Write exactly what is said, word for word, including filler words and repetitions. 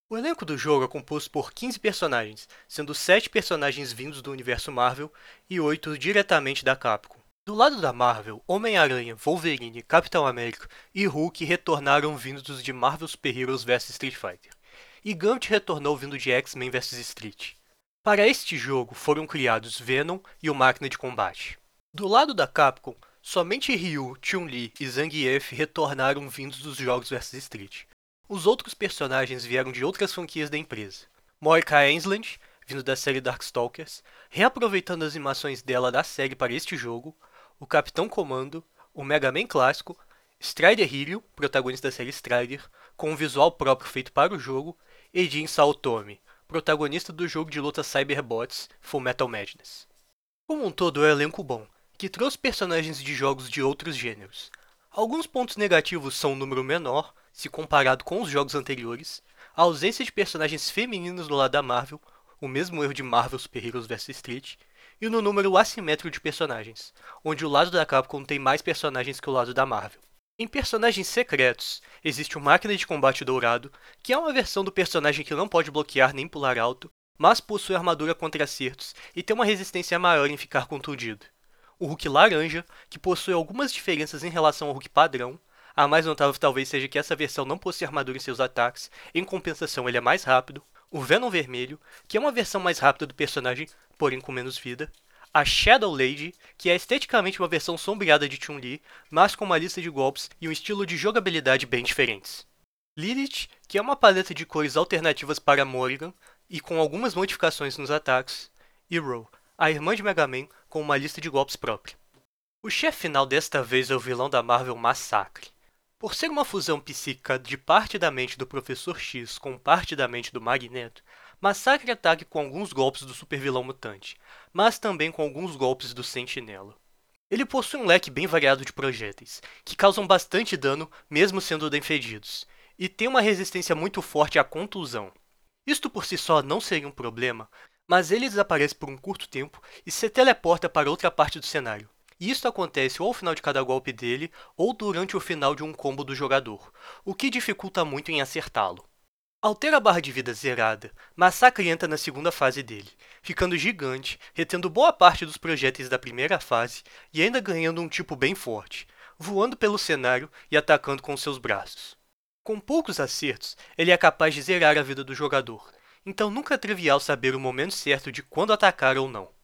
O elenco do jogo é composto por quinze personagens, sendo sete personagens vindos do universo Marvel e oito diretamente da Capcom. Do lado da Marvel, Homem-Aranha, Wolverine, Capitão América e Hulk retornaram vindos de Marvel Super Heroes versus Street Fighter, e Gambit retornou vindo de X-Men versus Street. Para este jogo foram criados Venom e o Máquina de Combate. Do lado da Capcom, somente Ryu, Chun-Li e Zangief retornaram vindos dos jogos versus Street. Os outros personagens vieram de outras franquias da empresa. Monica Ainsland, vindo da série Darkstalkers, reaproveitando as animações dela da série para este jogo, o Capitão Comando, o Mega Man clássico, Strider Hero, protagonista da série Strider, com um visual próprio feito para o jogo, e Jin Saotome, protagonista do jogo de luta Cyberbots Fullmetal Madness. Como um todo, é um elenco bom, que trouxe personagens de jogos de outros gêneros. Alguns pontos negativos são um número menor, se comparado com os jogos anteriores, a ausência de personagens femininos do lado da Marvel, o mesmo erro de Marvel Super Heroes versus Street, e no número assimétrico de personagens, onde o lado da Capcom tem mais personagens que o lado da Marvel. Em personagens secretos, existe o Máquina de Combate Dourado, que é uma versão do personagem que não pode bloquear nem pular alto, mas possui armadura contra acertos e tem uma resistência maior em ficar contundido. O Hulk Laranja, que possui algumas diferenças em relação ao Hulk padrão. A mais notável talvez seja que essa versão não possui armadura em seus ataques, em compensação ele é mais rápido. O Venom Vermelho, que é uma versão mais rápida do personagem, porém com menos vida. A Shadow Lady, que é esteticamente uma versão sombreada de Chun-Li, mas com uma lista de golpes e um estilo de jogabilidade bem diferentes. Lilith, que é uma paleta de cores alternativas para Morrigan e com algumas modificações nos ataques. E Ro, a irmã de Mega Man, com uma lista de golpes própria. O chefe final desta vez é o vilão da Marvel Massacre. Por ser uma fusão psíquica de parte da mente do Professor X com parte da mente do Magneto, Massacre ataca com alguns golpes do supervilão mutante, mas também com alguns golpes do Sentinela. Ele possui um leque bem variado de projéteis, que causam bastante dano mesmo sendo defendidos, e tem uma resistência muito forte à contusão. Isto por si só não seria um problema, mas ele desaparece por um curto tempo e se teleporta para outra parte do cenário. E isso acontece ou ao final de cada golpe dele, ou durante o final de um combo do jogador, o que dificulta muito em acertá-lo. Ao ter a barra de vida zerada, Massacre entra na segunda fase dele, ficando gigante, retendo boa parte dos projéteis da primeira fase e ainda ganhando um tipo bem forte, voando pelo cenário e atacando com seus braços. Com poucos acertos, ele é capaz de zerar a vida do jogador, então nunca é trivial saber o momento certo de quando atacar ou não.